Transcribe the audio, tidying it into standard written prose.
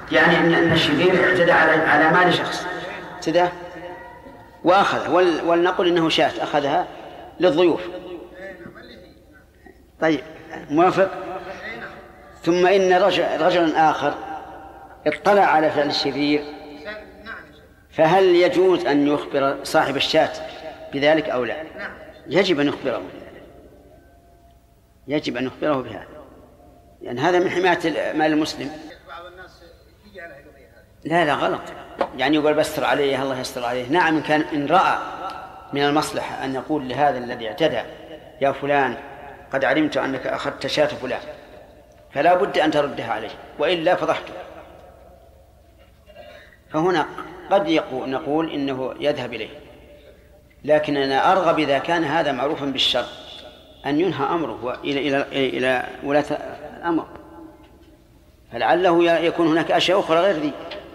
يعني أن الشرير اعتدى على مال شخص اعتدى وأخذه، ولنقل إنه شاة أخذها للضيوف. طيب موافق. ثم إن رجلا آخر اطلع على فعل الشرير، فهل يجوز أن يخبر صاحب الشاة بذلك أو لا؟ يجب أن يخبره، يجب أن يخبره بهذا، يعني هذا من حماية مال المسلم. لا غلط، يعني يقول بستر عليه الله يستر عليه. نعم إن رأى من المصلحة أن يقول لهذا الذي اعتدى يا فلان قد علمت أنك أخذت شاة فلان فلا بد أن تردها عليه وإلا فضحته. فهنا قد نقول إنه يذهب إليه، لكن أنا أرغب إذا كان هذا معروفا بالشر أن ينهى أمره إلى ولاة الأمر، فلعله يكون هناك أشياء أخرى غير ذي.